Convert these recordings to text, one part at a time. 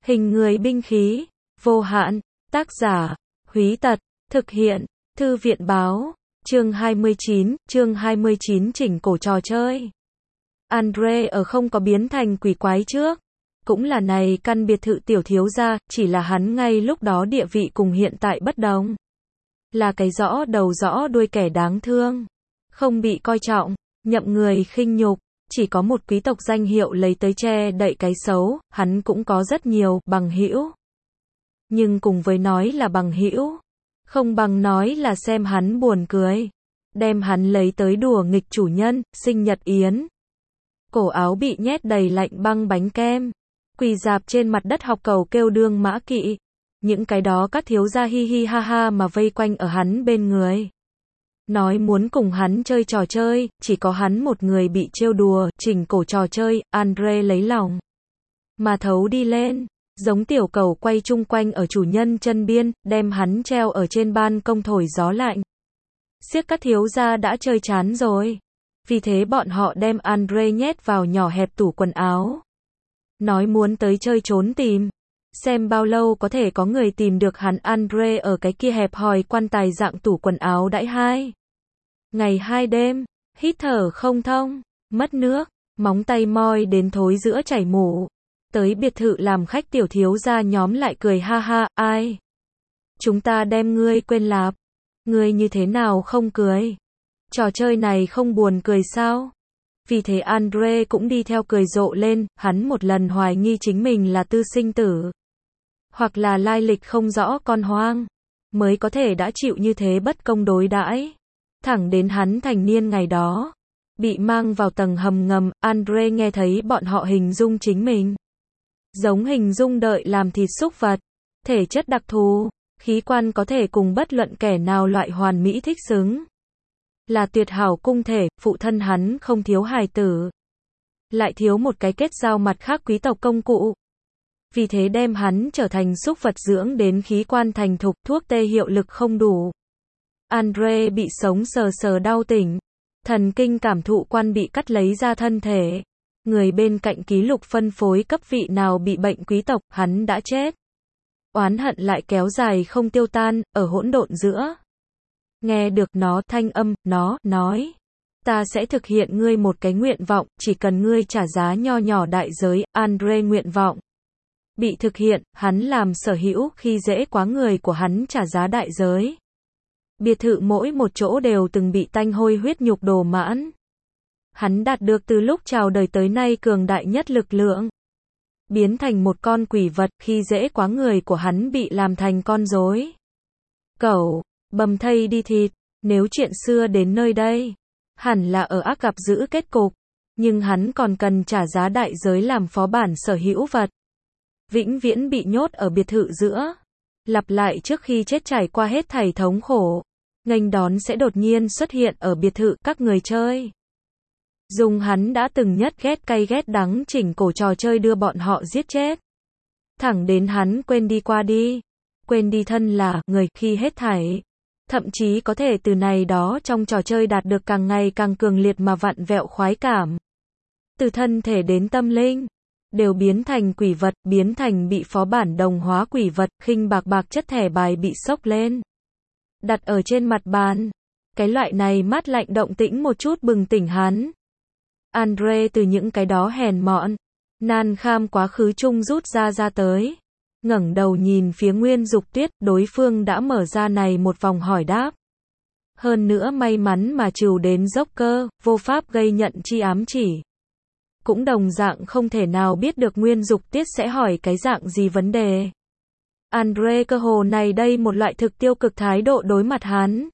Hình người binh khí, vô hạn, tác giả, Húy Tật, thực hiện, Thư viện báo, chương 29 chỉnh cổ trò chơi. Andre ở không có biến thành quỷ quái trước. Cũng là này căn biệt thự tiểu thiếu gia, chỉ là hắn ngay lúc đó địa vị cùng hiện tại bất đồng. Là cái rõ đầu rõ đuôi kẻ đáng thương. Không bị coi trọng, nhậm người khinh nhục. Chỉ có một quý tộc danh hiệu lấy tới che đậy cái xấu, hắn cũng có rất nhiều bằng hữu. Nhưng cùng với nói là bằng hữu, không bằng nói là xem hắn buồn cười. Đem hắn lấy tới đùa nghịch chủ nhân, sinh nhật yến. Cổ áo bị nhét đầy lạnh băng bánh kem. Quỳ dạp trên mặt đất học cầu kêu đương mã kỵ. Những cái đó các thiếu gia hi hi ha ha mà vây quanh ở hắn bên người. Nói muốn cùng hắn chơi trò chơi, chỉ có hắn một người bị trêu đùa, chỉnh cổ trò chơi, Andre lấy lòng. Mà thấu đi lên, giống tiểu cầu quay chung quanh ở chủ nhân chân biên, đem hắn treo ở trên ban công thổi gió lạnh. Siếc các thiếu gia đã chơi chán rồi. Vì thế bọn họ đem Andre nhét vào nhỏ hẹp tủ quần áo. Nói muốn tới chơi trốn tìm. Xem bao lâu có thể có người tìm được hắn. Andre ở cái kia hẹp hòi quan tài dạng tủ quần áo đãi 2 ngày 2 đêm, hít thở không thông, mất nước, móng tay moi đến thối giữa chảy mủ. Tới biệt thự làm khách tiểu thiếu gia nhóm lại cười ha ha, ai? Chúng ta đem ngươi quên lạp. Ngươi như thế nào không cười? Trò chơi này không buồn cười sao? Vì thế Andre cũng đi theo cười rộ lên, hắn một lần hoài nghi chính mình là tư sinh tử. Hoặc là lai lịch không rõ con hoang, mới có thể đã chịu như thế bất công đối đãi. Thẳng đến hắn thành niên ngày đó, bị mang vào tầng hầm ngầm, Andre nghe thấy bọn họ hình dung chính mình. Giống hình dung đợi làm thịt súc vật, thể chất đặc thù, khí quan có thể cùng bất luận kẻ nào loại hoàn mỹ thích xứng. Là tuyệt hảo cung thể, phụ thân hắn không thiếu hài tử. Lại thiếu một cái kết giao mặt khác quý tộc công cụ. Vì thế đem hắn trở thành súc vật dưỡng đến khí quan thành thục, thuốc tê hiệu lực không đủ. Andre bị sống sờ sờ đau tỉnh. Thần kinh cảm thụ quan bị cắt lấy ra thân thể. Người bên cạnh ký lục phân phối cấp vị nào bị bệnh quý tộc, hắn đã chết. Oán hận lại kéo dài không tiêu tan, ở hỗn độn giữa. Nghe được nó thanh âm, nó nói. Ta sẽ thực hiện ngươi một cái nguyện vọng, chỉ cần ngươi trả giá nho nhỏ đại giới. Andre nguyện vọng bị thực hiện, hắn làm sở hữu khi dễ quá người của hắn trả giá đại giới. Biệt thự mỗi một chỗ đều từng bị tanh hôi huyết nhục đồ mãn. Hắn đạt được từ lúc chào đời tới nay cường đại nhất lực lượng. Biến thành một con quỷ vật, khi dễ quá người của hắn bị làm thành con rối. Cẩu, bầm thây đi thịt, nếu chuyện xưa đến nơi đây, hẳn là ở ác gặp dữ kết cục. Nhưng hắn còn cần trả giá đại giới làm phó bản sở hữu vật. Vĩnh viễn bị nhốt ở biệt thự giữa. Lặp lại trước khi chết trải qua hết thảy thống khổ. Nghênh đón sẽ đột nhiên xuất hiện ở biệt thự các người chơi. Dùng hắn đã từng nhất ghét cay ghét đắng chỉnh cổ trò chơi đưa bọn họ giết chết. Thẳng đến hắn quên đi qua đi. Quên đi thân là người khi hết thảy. Thậm chí có thể từ này đó trong trò chơi đạt được càng ngày càng cường liệt mà vặn vẹo khoái cảm. Từ thân thể đến tâm linh. Đều biến thành quỷ vật, biến thành bị phó bản đồng hóa quỷ vật, khinh bạc chất thẻ bài bị xốc lên. Đặt ở trên mặt bàn. Cái loại này mát lạnh động tĩnh một chút bừng tỉnh hắn. Andre từ những cái đó hèn mọn, nan kham quá khứ chung rút ra tới. Ngẩng đầu nhìn phía Nguyên Dục Tuyết, đối phương đã mở ra này một vòng hỏi đáp. Hơn nữa may mắn mà trừ đến dốc cơ, vô pháp gây nhận chi ám chỉ. Cũng đồng dạng không thể nào biết được Nguyên Dục Tuyết sẽ hỏi cái dạng gì vấn đề. Andre cơ hồ này đây một loại thực tiêu cực thái độ đối mặt hắn.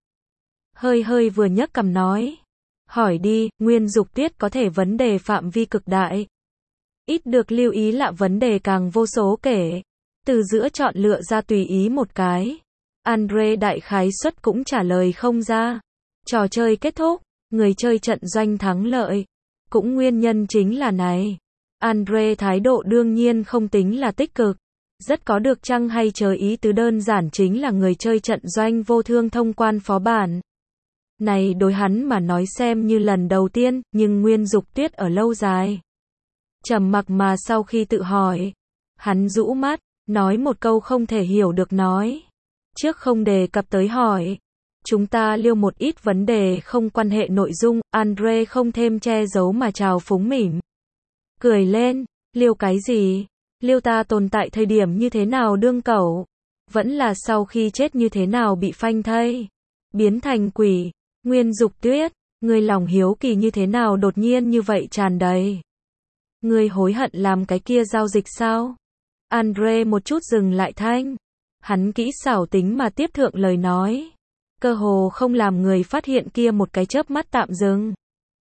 Hơi vừa nhấc cằm nói. Hỏi đi, Nguyên Dục Tuyết có thể vấn đề phạm vi cực đại. Ít được lưu ý là vấn đề càng vô số kể. Từ giữa chọn lựa ra tùy ý một cái. Andre đại khái suất cũng trả lời không ra. Trò chơi kết thúc, người chơi trận doanh thắng lợi. Cũng nguyên nhân chính là này. Andre thái độ đương nhiên không tính là tích cực. Rất có được chăng hay chờ ý tứ đơn giản chính là người chơi trận doanh vô thương thông quan phó bản. Này đối hắn mà nói xem như lần đầu tiên, nhưng Nguyên Dục Tuyết ở lâu dài. Trầm mặc mà sau khi tự hỏi, Hắn rũ mắt, nói một câu không thể hiểu được nói. Trước không đề cập tới hỏi. Chúng ta liêu một ít vấn đề không quan hệ nội dung, Andre không thêm che giấu mà trào phúng mỉm. Cười lên, liêu cái gì? Liêu ta tồn tại thời điểm như thế nào đương cẩu? Vẫn là sau khi chết như thế nào bị phanh thây? Biến thành quỷ? Nguyên Dục Tuyết, ngươi lòng hiếu kỳ như thế nào đột nhiên như vậy tràn đầy? Ngươi hối hận làm cái kia giao dịch sao? Andre một chút dừng lại thanh. Hắn kỹ xảo tính mà tiếp thượng lời nói. Cơ hồ không làm người phát hiện kia một cái chớp mắt tạm dừng.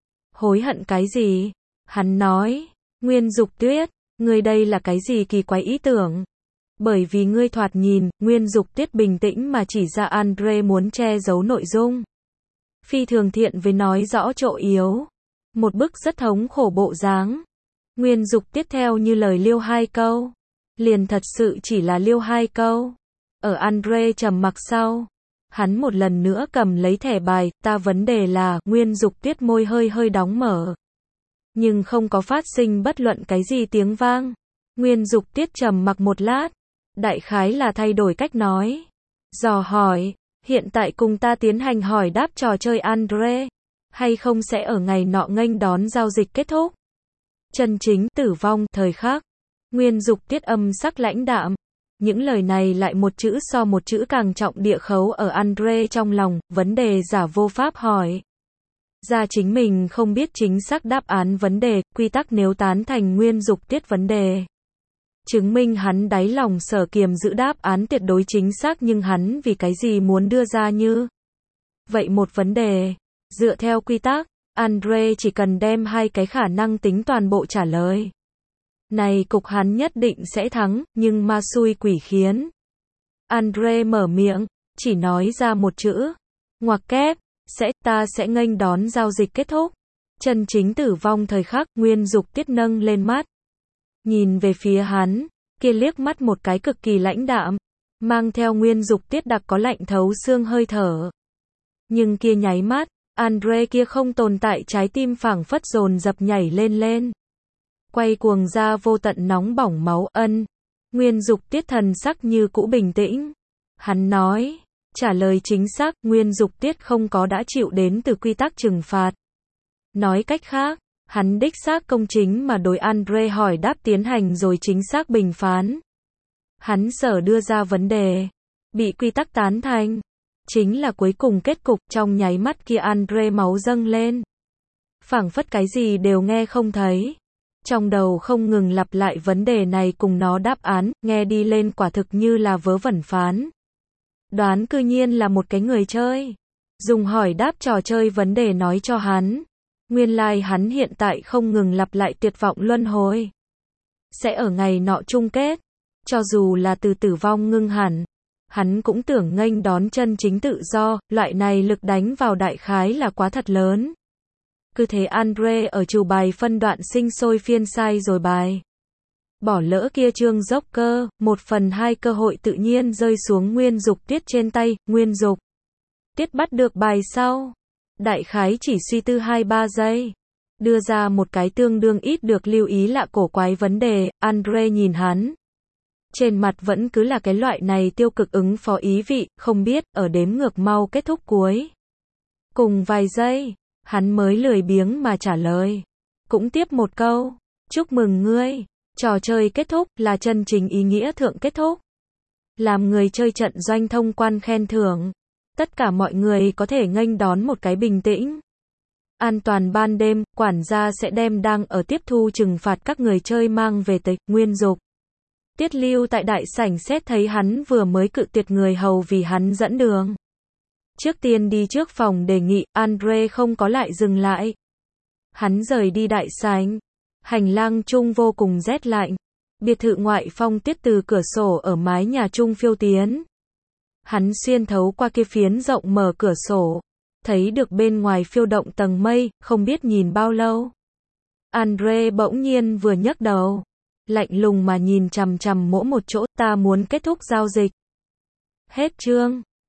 Hối hận cái gì? Hắn nói, Nguyên Dục Tuyết, ngươi đây là cái gì kỳ quái ý tưởng? Bởi vì ngươi thoạt nhìn, Nguyên Dục Tuyết bình tĩnh mà chỉ ra Andre muốn che giấu nội dung. Phi thường thiện với nói rõ chỗ yếu. Một bức rất thống khổ bộ dáng. Nguyên Dục tiếp theo như lời liêu hai câu. Liền thật sự chỉ là liêu hai câu. Ở Andre trầm mặc sau. Hắn một lần nữa cầm lấy thẻ bài, ta vấn đề là, Nguyên Dục Tuyết môi hơi hơi đóng mở. Nhưng không có phát sinh bất luận cái gì tiếng vang. Nguyên Dục Tuyết trầm mặc một lát. Đại khái là thay đổi cách nói. Dò hỏi, hiện tại cùng ta tiến hành hỏi đáp trò chơi Andre. Hay không sẽ ở ngày nọ nghênh đón giao dịch kết thúc. Chân chính tử vong thời khắc. Nguyên Dục Tuyết âm sắc lãnh đạm. Những lời này lại một chữ so một chữ càng trọng địa khấu ở Andre trong lòng, vấn đề giả vô pháp hỏi. Ra chính mình không biết chính xác đáp án vấn đề, quy tắc nếu tán thành Nguyên Dục Tuyết vấn đề. Chứng minh hắn đáy lòng sở kiềm giữ đáp án tuyệt đối chính xác nhưng hắn vì cái gì muốn đưa ra như vậy một vấn đề. Dựa theo quy tắc, Andre chỉ cần đem hai cái khả năng tính toàn bộ trả lời. Này cục hắn nhất định sẽ thắng, nhưng ma xui quỷ khiến. Andre mở miệng, chỉ nói ra một chữ. Ngoặc kép, ta sẽ nghênh đón giao dịch kết thúc. Chân chính tử vong thời khắc, Nguyên Dục Tuyết nâng lên mắt. Nhìn về phía hắn, kia liếc mắt một cái cực kỳ lãnh đạm. Mang theo Nguyên Dục Tuyết đặc có lạnh thấu xương hơi thở. Nhưng kia nháy mắt, Andre kia không tồn tại trái tim phảng phất dồn dập nhảy lên. Quay cuồng ra vô tận nóng bỏng máu ân. Nguyên Dục Tuyết thần sắc như cũ bình tĩnh. Hắn nói, trả lời chính xác, Nguyên Dục Tuyết không có đã chịu đến từ quy tắc trừng phạt. Nói cách khác, hắn đích xác công chính mà đối Andre hỏi đáp tiến hành rồi chính xác bình phán. Hắn sở đưa ra vấn đề, bị quy tắc tán thành. Chính là cuối cùng kết cục, trong nháy mắt kia Andre máu dâng lên. Phảng phất cái gì đều nghe không thấy. Trong đầu không ngừng lặp lại vấn đề này cùng nó đáp án, nghe đi lên quả thực như là vớ vẩn phán. Đoán cư nhiên là một cái người chơi. Dùng hỏi đáp trò chơi vấn đề nói cho hắn. Nguyên lai hắn hiện tại không ngừng lặp lại tuyệt vọng luân hồi. Sẽ ở ngày nọ chung kết. Cho dù là từ tử vong ngưng hẳn. Hắn cũng tưởng nghênh đón chân chính tự do, loại này lực đánh vào đại khái là quá thật lớn. Cứ thế Andre ở chủ bài phân đoạn sinh sôi phiên sai rồi bài. Bỏ lỡ kia trương dốc cơ, 1/2 cơ hội tự nhiên rơi xuống Nguyên Dục Tuyết trên tay, Nguyên Dục Tuyết bắt được bài sau. Đại khái chỉ suy tư 2-3 giây. Đưa ra một cái tương đương ít được lưu ý lạ cổ quái vấn đề, Andre nhìn hắn. Trên mặt vẫn cứ là cái loại này tiêu cực ứng phó ý vị, không biết, ở đếm ngược mau kết thúc cuối. Cùng vài giây, hắn mới lười biếng mà trả lời. Cũng tiếp một câu, chúc mừng ngươi, trò chơi kết thúc, là chân chính ý nghĩa thượng kết thúc. Làm người chơi trận doanh thông quan khen thưởng. Tất cả mọi người có thể nghênh đón một cái bình tĩnh. An toàn ban đêm, quản gia sẽ đem đang ở tiếp thu trừng phạt các người chơi mang về tới, Nguyên Dục Tuyết lưu tại đại sảnh xét thấy hắn vừa mới cự tuyệt người hầu vì hắn dẫn đường. Trước tiên đi trước phòng đề nghị, Andre không có lại dừng lại. Hắn rời đi đại sảnh. Hành lang chung vô cùng rét lạnh. Biệt thự ngoại phong tuyết từ cửa sổ ở mái nhà chung phiêu tiến. Hắn xuyên thấu qua kia phiến rộng mở cửa sổ. Thấy được bên ngoài phiêu động tầng mây, không biết nhìn bao lâu. Andre bỗng nhiên vừa nhấc đầu. Lạnh lùng mà nhìn chằm chằm mỗi một chỗ, ta muốn kết thúc giao dịch. Hết chương.